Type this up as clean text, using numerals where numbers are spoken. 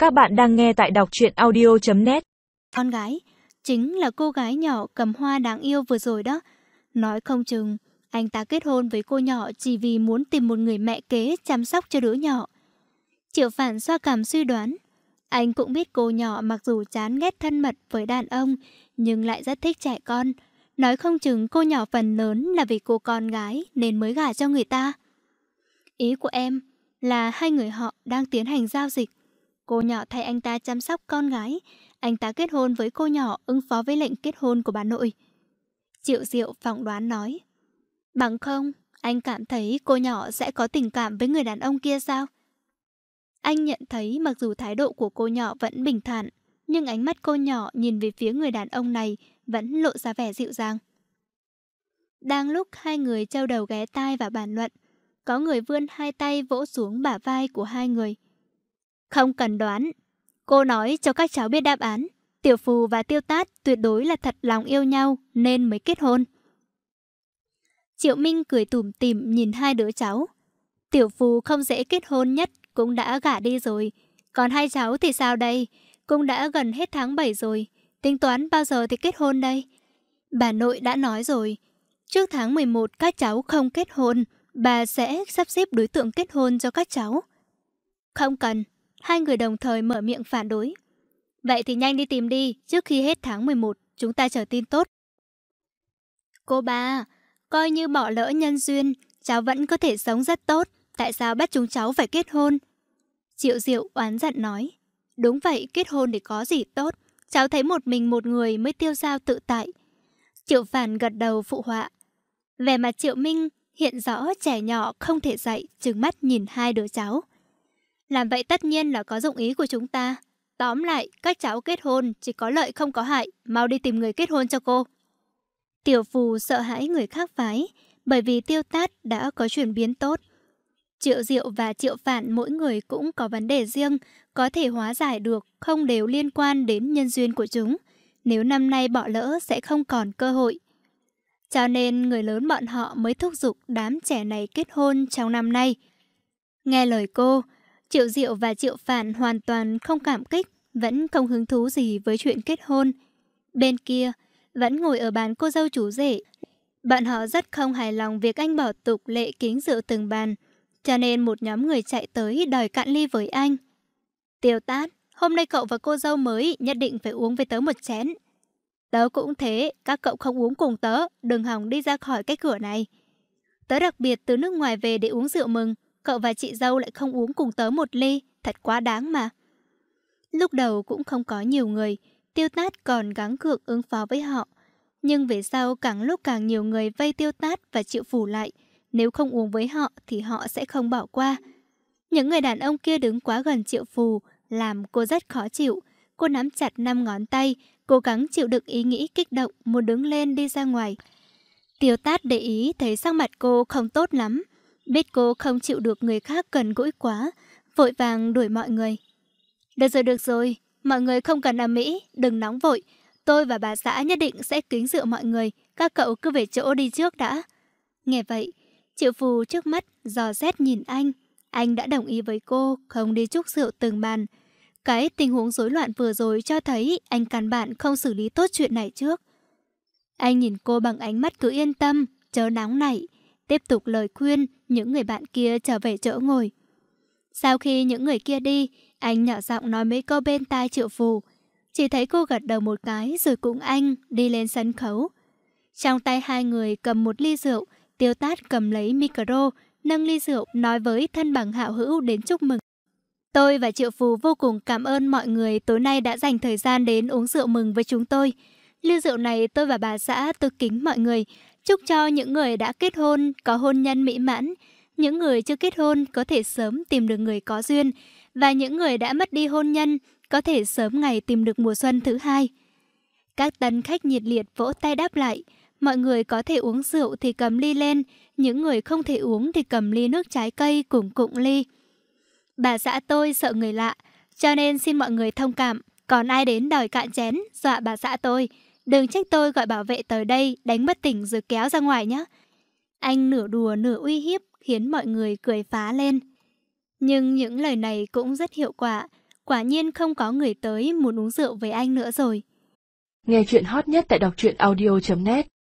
Các bạn đang nghe tại đọc truyện audio.net. Con gái, chính là cô gái nhỏ cầm hoa đáng yêu vừa rồi đó. Nói không chừng, anh ta kết hôn với cô nhỏ chỉ vì muốn tìm một người mẹ kế chăm sóc cho đứa nhỏ. Triệu Phản xoa cằm suy đoán. Anh cũng biết cô nhỏ mặc dù chán ghét thân mật với đàn ông, nhưng lại rất thích trẻ con. Nói không chừng cô nhỏ phần lớn là vì cô con gái nên mới gả cho người ta. Ý của em là hai người họ đang tiến hành giao dịch. Cô nhỏ thay anh ta chăm sóc con gái, anh ta kết hôn với cô nhỏ ứng phó với lệnh kết hôn của bà nội. Triệu Diệu phỏng đoán nói. Bằng không, anh cảm thấy cô nhỏ sẽ có tình cảm với người đàn ông kia sao? Anh nhận thấy mặc dù thái độ của cô nhỏ vẫn bình thản, nhưng ánh mắt cô nhỏ nhìn về phía người đàn ông này vẫn lộ ra vẻ dịu dàng. Đang lúc hai người trao đầu ghé tai và bàn luận, có người vươn hai tay vỗ xuống bả vai của hai người. Không cần đoán, cô nói cho các cháu biết đáp án. Tiểu Phù và Tiêu Tát tuyệt đối là thật lòng yêu nhau nên mới kết hôn. Triệu Minh cười tủm tỉm nhìn hai đứa cháu. Tiểu Phù không dễ kết hôn nhất cũng đã gả đi rồi. Còn hai cháu thì sao đây? Cũng đã gần hết tháng 7 rồi. Tính toán bao giờ thì kết hôn đây? Bà nội đã nói rồi. Trước tháng 11 các cháu không kết hôn, bà sẽ sắp xếp đối tượng kết hôn cho các cháu. Không cần. Hai người đồng thời mở miệng phản đối. Vậy thì nhanh đi tìm đi, trước khi hết tháng 11, chúng ta chờ tin tốt. Cô ba, coi như bỏ lỡ nhân duyên, cháu vẫn có thể sống rất tốt, tại sao bắt chúng cháu phải kết hôn? Triệu Diệu oán giận nói. Đúng vậy, kết hôn thì có gì tốt, cháu thấy một mình một người mới tiêu dao tự tại. Triệu Phản gật đầu phụ họa. Vẻ mặt Triệu Minh hiện rõ trẻ nhỏ không thể dạy, trừng mắt nhìn hai đứa cháu. Làm vậy tất nhiên là có dụng ý của chúng ta. Tóm lại, các cháu kết hôn chỉ có lợi không có hại, mau đi tìm người kết hôn cho cô. Tiểu Phù sợ hãi người khác phái, bởi vì Tiêu Tát đã có chuyển biến tốt. Triệu Diệu và Triệu Phản mỗi người cũng có vấn đề riêng, có thể hóa giải được, không đều liên quan đến nhân duyên của chúng. Nếu năm nay bỏ lỡ sẽ không còn cơ hội. Cho nên người lớn bọn họ mới thúc giục đám trẻ này kết hôn trong năm nay. Nghe lời cô, Triệu Diệu và Triệu Phản hoàn toàn không cảm kích, vẫn không hứng thú gì với chuyện kết hôn. Bên kia, vẫn ngồi ở bàn cô dâu chú rể. Bọn họ rất không hài lòng việc anh bỏ tục lệ kính rượu từng bàn, cho nên một nhóm người chạy tới đòi cạn ly với anh. Tiêu Tát, hôm nay cậu và cô dâu mới nhất định phải uống với tớ một chén. Tớ cũng thế, các cậu không uống cùng tớ, đừng hòng đi ra khỏi cái cửa này. Tớ đặc biệt từ nước ngoài về để uống rượu mừng, cậu và chị dâu lại không uống cùng tớ một ly, thật quá đáng mà. Lúc đầu cũng không có nhiều người, Tiêu Tát còn gắng gượng ứng phó với họ. Nhưng về sau càng lúc càng nhiều người vây Tiêu Tát và Triệu Phủ lại. Nếu không uống với họ thì họ sẽ không bỏ qua. Những người đàn ông kia đứng quá gần Triệu Phù, làm cô rất khó chịu. Cô nắm chặt 5 ngón tay, cố gắng chịu đựng ý nghĩ kích động muốn đứng lên đi ra ngoài. Tiêu Tát để ý thấy sắc mặt cô không tốt lắm. Biết cô không chịu được người khác gần gũi quá, vội vàng đuổi mọi người. Được rồi, mọi người không cần ầm ĩ, đừng nóng vội. Tôi và bà xã nhất định sẽ kính rượu mọi người, các cậu cứ về chỗ đi trước đã. Nghe vậy, Triệu Phù trước mắt dò xét nhìn anh đã đồng ý với cô không đi chúc rượu từng bàn. Cái tình huống rối loạn vừa rồi cho thấy anh căn bản không xử lý tốt chuyện này trước. Anh nhìn cô bằng ánh mắt cứ yên tâm, chớ nóng nảy. Tiếp tục lời khuyên những người bạn kia trở về chỗ ngồi. Sau khi những người kia đi, anh nhỏ giọng nói mấy câu bên tai Triệu Phù. Chỉ thấy cô gật đầu một cái rồi cùng anh đi lên sân khấu. Trong tay hai người cầm một ly rượu, Tiêu Tát cầm lấy micro, nâng ly rượu nói với thân bằng hảo hữu đến chúc mừng. Tôi và Triệu Phù vô cùng cảm ơn mọi người tối nay đã dành thời gian đến uống rượu mừng với chúng tôi. Ly rượu này tôi và bà xã tôi kính mọi người. Chúc cho những người đã kết hôn có hôn nhân mỹ mãn, những người chưa kết hôn có thể sớm tìm được người có duyên, và những người đã mất đi hôn nhân có thể sớm ngày tìm được mùa xuân thứ hai. Các tân khách nhiệt liệt vỗ tay đáp lại. Mọi người có thể uống rượu thì cầm ly lên, những người không thể uống thì cầm ly nước trái cây cùng cụng ly. Bà xã tôi sợ người lạ, cho nên xin mọi người thông cảm. Còn ai đến đòi cạn chén, dọa bà xã tôi, đừng trách tôi gọi bảo vệ tới đây đánh bất tỉnh rồi kéo ra ngoài nhé. Anh nửa đùa nửa uy hiếp khiến mọi người cười phá lên. Nhưng những lời này cũng rất hiệu quả. Quả nhiên không có người tới muốn uống rượu với anh nữa rồi. Nghe chuyện hot nhất tại đọc truyện audio.net